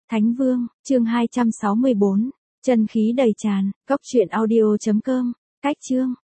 Thánh Vương, chương 264, chân khí đầy tràn, cốc truyện audio.com, cách chương.